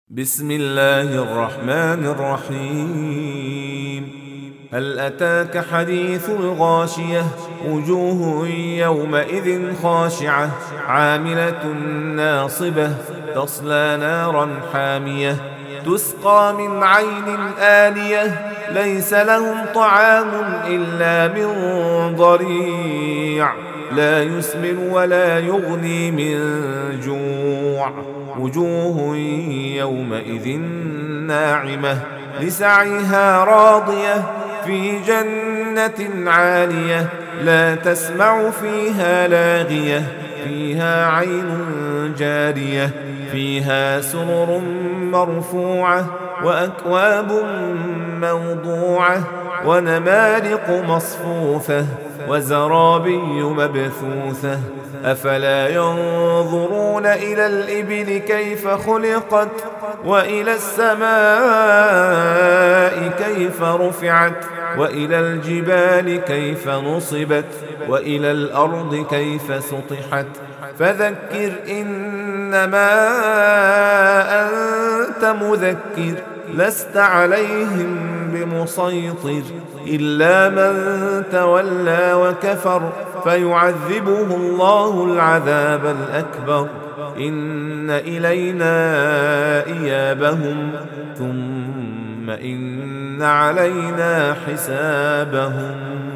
بسم الله الرحمن الرحيم. هل أتاك حديث الغاشية؟ وجوه يومئذ خاشعة عاملة ناصبة تصلى نارا حامية تسقى من عين آنية ليس لهم طعام إلا من ضريع لا يسمن ولا يغني من جوع. وجوه يومئذ ناعمة لسعيها راضية في جنة عالية لا تسمع فيها لاغية فيها عين جارية فيها سرر مرفوعة وأكواب موضوعة ونمارق مصفوفة وزرابي مبثوثة. أفلا ينظرون إلى الإبل كيف خلقت وإلى السماء كيف رفعت وإلى الجبال كيف نصبت وإلى الأرض كيف سطحت. فذكر إنما أنت مذكر لست عليهم بمسيطر إلا من تولى وكفر فيعذبه الله العذاب الأكبر. إن إلينا إيابهم ثم إن علينا حسابهم.